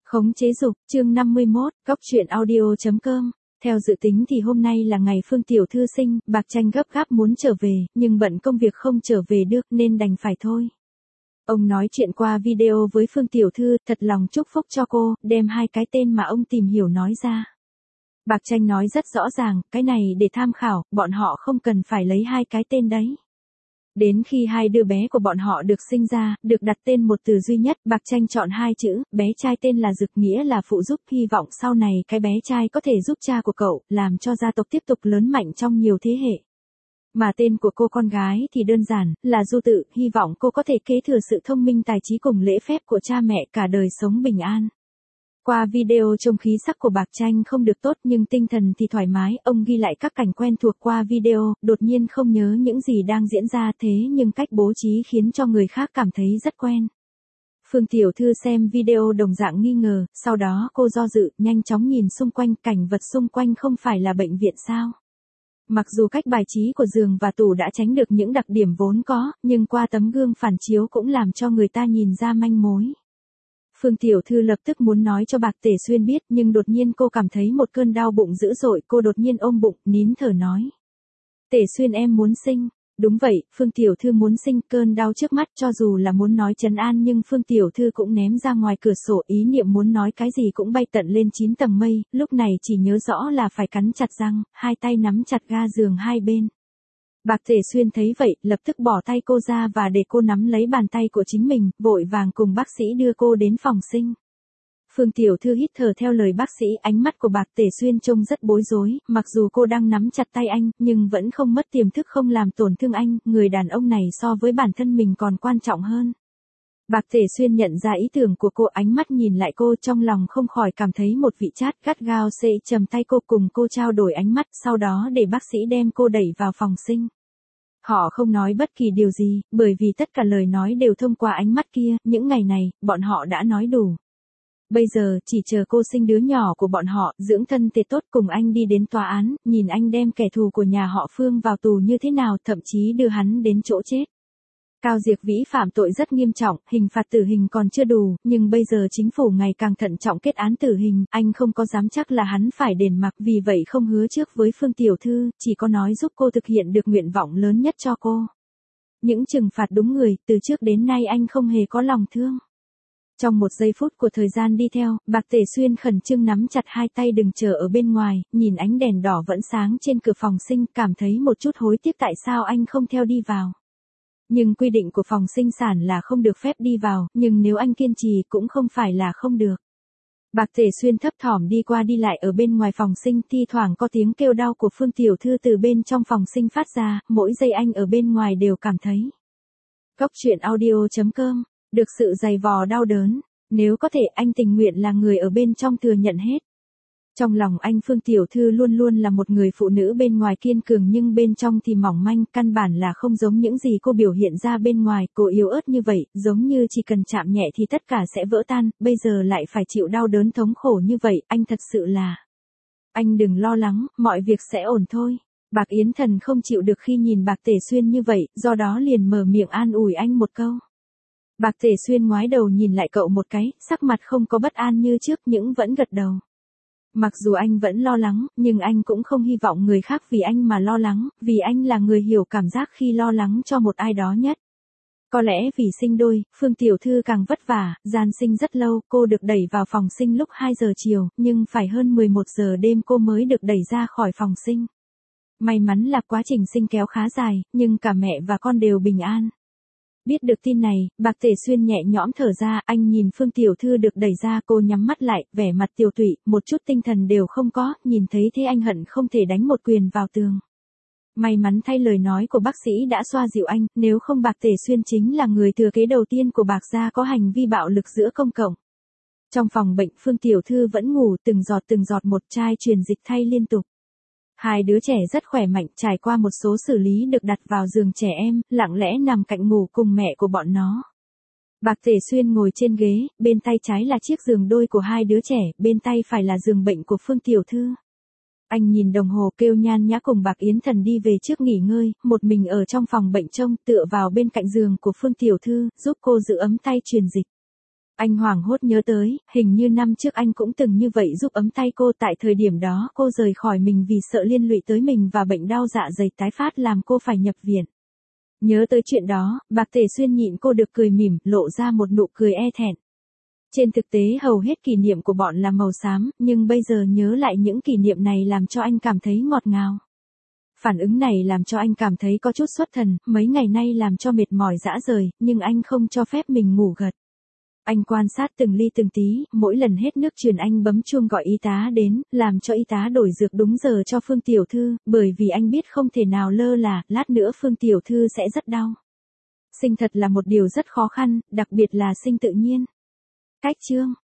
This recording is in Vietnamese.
Khống chế dục, chương 51, góc truyện audio.com. Theo dự tính thì hôm nay là ngày Phương Tiểu Thư sinh, Bạc Tranh gấp gáp muốn trở về, nhưng bận công việc không trở về được nên đành phải thôi. Ông nói chuyện qua video với Phương Tiểu Thư, thật lòng chúc phúc cho cô, đem hai cái tên mà ông tìm hiểu nói ra. Bạc Tranh nói rất rõ ràng, cái này để tham khảo, bọn họ không cần phải lấy hai cái tên đấy. Đến khi hai đứa bé của bọn họ được sinh ra, được đặt tên một từ duy nhất, Bạc Tranh chọn hai chữ, bé trai tên là Dực, nghĩa là phụ giúp, hy vọng sau này cái bé trai có thể giúp cha của cậu, làm cho gia tộc tiếp tục lớn mạnh trong nhiều thế hệ. Mà tên của cô con gái thì đơn giản, là Du Tự, hy vọng cô có thể kế thừa sự thông minh tài trí cùng lễ phép của cha mẹ, cả đời sống bình an. Qua video trông khí sắc của Bạc Tranh không được tốt nhưng tinh thần thì thoải mái, ông ghi lại các cảnh quen thuộc qua video, đột nhiên không nhớ những gì đang diễn ra thế nhưng cách bố trí khiến cho người khác cảm thấy rất quen. Phương Tiểu Thư xem video đồng dạng nghi ngờ, sau đó cô do dự, nhanh chóng nhìn xung quanh, cảnh vật xung quanh không phải là bệnh viện sao? Mặc dù cách bài trí của giường và tủ đã tránh được những đặc điểm vốn có, nhưng qua tấm gương phản chiếu cũng làm cho người ta nhìn ra manh mối. Phương Tiểu Thư lập tức muốn nói cho Bạc Tể Xuyên biết nhưng đột nhiên cô cảm thấy một cơn đau bụng dữ dội, cô đột nhiên ôm bụng, nín thở nói. Tể Xuyên em muốn sinh. Đúng vậy, Phương Tiểu Thư muốn sinh, cơn đau trước mắt cho dù là muốn nói trấn an nhưng Phương Tiểu Thư cũng ném ra ngoài cửa sổ, ý niệm muốn nói cái gì cũng bay tận lên 9 tầng mây, lúc này chỉ nhớ rõ là phải cắn chặt răng, hai tay nắm chặt ga giường hai bên. Bạc Tể Xuyên thấy vậy, lập tức bỏ tay cô ra và để cô nắm lấy bàn tay của chính mình, vội vàng cùng bác sĩ đưa cô đến phòng sinh. Phương Tiểu Thư hít thở theo lời bác sĩ, ánh mắt của Bạc Tể Xuyên trông rất bối rối, mặc dù cô đang nắm chặt tay anh, nhưng vẫn không mất tiềm thức không làm tổn thương anh, người đàn ông này so với bản thân mình còn quan trọng hơn. Bạc Tể Xuyên nhận ra ý tưởng của cô, ánh mắt nhìn lại cô, trong lòng không khỏi cảm thấy một vị chát gắt gao chầm tay cô, cùng cô trao đổi ánh mắt, sau đó để bác sĩ đem cô đẩy vào phòng sinh. Họ không nói bất kỳ điều gì, bởi vì tất cả lời nói đều thông qua ánh mắt kia, những ngày này, bọn họ đã nói đủ. Bây giờ, chỉ chờ cô sinh đứa nhỏ của bọn họ, dưỡng thân tề tốt cùng anh đi đến tòa án, nhìn anh đem kẻ thù của nhà họ Phương vào tù như thế nào, thậm chí đưa hắn đến chỗ chết. Cao Diệp Vĩ phạm tội rất nghiêm trọng, hình phạt tử hình còn chưa đủ, nhưng bây giờ chính phủ ngày càng thận trọng kết án tử hình, anh không có dám chắc là hắn phải đền mặc, vì vậy không hứa trước với Phương Tiểu Thư, chỉ có nói giúp cô thực hiện được nguyện vọng lớn nhất cho cô. Những trừng phạt đúng người, từ trước đến nay anh không hề có lòng thương. Trong một giây phút của thời gian đi theo, Bạc Tể Xuyên khẩn trương nắm chặt hai tay đừng chờ ở bên ngoài, nhìn ánh đèn đỏ vẫn sáng trên cửa phòng sinh, cảm thấy một chút hối tiếc tại sao anh không theo đi vào. Nhưng quy định của phòng sinh sản là không được phép đi vào, nhưng nếu anh kiên trì cũng không phải là không được. Bạc Tể Xuyên thấp thỏm đi qua đi lại ở bên ngoài phòng sinh, thi thoảng có tiếng kêu đau của Phương Tiểu Thư từ bên trong phòng sinh phát ra, mỗi giây anh ở bên ngoài đều cảm thấy. Góc truyện audio.com, được sự dày vò đau đớn, nếu có thể anh tình nguyện là người ở bên trong thừa nhận hết. Trong lòng anh Phương Tiểu Thư luôn luôn là một người phụ nữ bên ngoài kiên cường nhưng bên trong thì mỏng manh, căn bản là không giống những gì cô biểu hiện ra bên ngoài, cô yếu ớt như vậy, giống như chỉ cần chạm nhẹ thì tất cả sẽ vỡ tan, bây giờ lại phải chịu đau đớn thống khổ như vậy, anh thật sự là. Anh đừng lo lắng, mọi việc sẽ ổn thôi. Bạc Yến Thần không chịu được khi nhìn Bạc Tể Xuyên như vậy, do đó liền mở miệng an ủi anh một câu. Bạc Tể Xuyên ngoái đầu nhìn lại cậu một cái, sắc mặt không có bất an như trước nhưng vẫn gật đầu. Mặc dù anh vẫn lo lắng, nhưng anh cũng không hy vọng người khác vì anh mà lo lắng, vì anh là người hiểu cảm giác khi lo lắng cho một ai đó nhất. Có lẽ vì sinh đôi, Phương Tiểu Thư càng vất vả, gian sinh rất lâu, cô được đẩy vào phòng sinh lúc 2 giờ chiều, nhưng phải hơn 11 giờ đêm cô mới được đẩy ra khỏi phòng sinh. May mắn là quá trình sinh kéo khá dài, nhưng cả mẹ và con đều bình an. Biết được tin này, Bạc Tể Xuyên nhẹ nhõm thở ra, anh nhìn Phương Tiểu Thư được đẩy ra, cô nhắm mắt lại, vẻ mặt tiều tụy, một chút tinh thần đều không có, nhìn thấy thế anh hận không thể đánh một quyền vào tường. May mắn thay lời nói của bác sĩ đã xoa dịu anh, nếu không Bạc Tể Xuyên chính là người thừa kế đầu tiên của Bạc gia có hành vi bạo lực giữa công cộng. Trong phòng bệnh, Phương Tiểu Thư vẫn ngủ, từng giọt một chai truyền dịch thay liên tục. Hai đứa trẻ rất khỏe mạnh, trải qua một số xử lý được đặt vào giường trẻ em, lặng lẽ nằm cạnh ngủ cùng mẹ của bọn nó. Bạc Tể Xuyên ngồi trên ghế, bên tay trái là chiếc giường đôi của hai đứa trẻ, bên tay phải là giường bệnh của Phương Tiểu Thư. Anh nhìn đồng hồ kêu Nhan Nhã cùng Bạc Yến Thần đi về trước nghỉ ngơi, một mình ở trong phòng bệnh trông, tựa vào bên cạnh giường của Phương Tiểu Thư, giúp cô giữ ấm tay truyền dịch. Anh hoảng hốt nhớ tới, hình như năm trước anh cũng từng như vậy giúp ấm tay cô, tại thời điểm đó cô rời khỏi mình vì sợ liên lụy tới mình và bệnh đau dạ dày tái phát làm cô phải nhập viện. Nhớ tới chuyện đó, Bạc Tề Xuyên nhịn cô được cười mỉm, lộ ra một nụ cười e thẹn. Trên thực tế hầu hết kỷ niệm của bọn là màu xám, nhưng bây giờ nhớ lại những kỷ niệm này làm cho anh cảm thấy ngọt ngào. Phản ứng này làm cho anh cảm thấy có chút xuất thần, mấy ngày nay làm cho mệt mỏi rã rời, nhưng anh không cho phép mình ngủ gật. Anh quan sát từng ly từng tí, mỗi lần hết nước truyền anh bấm chuông gọi y tá đến, làm cho y tá đổi dược đúng giờ cho Phương Tiểu Thư, bởi vì anh biết không thể nào lơ là, lát nữa Phương Tiểu Thư sẽ rất đau. Sinh thật là một điều rất khó khăn, đặc biệt là sinh tự nhiên. Cách chương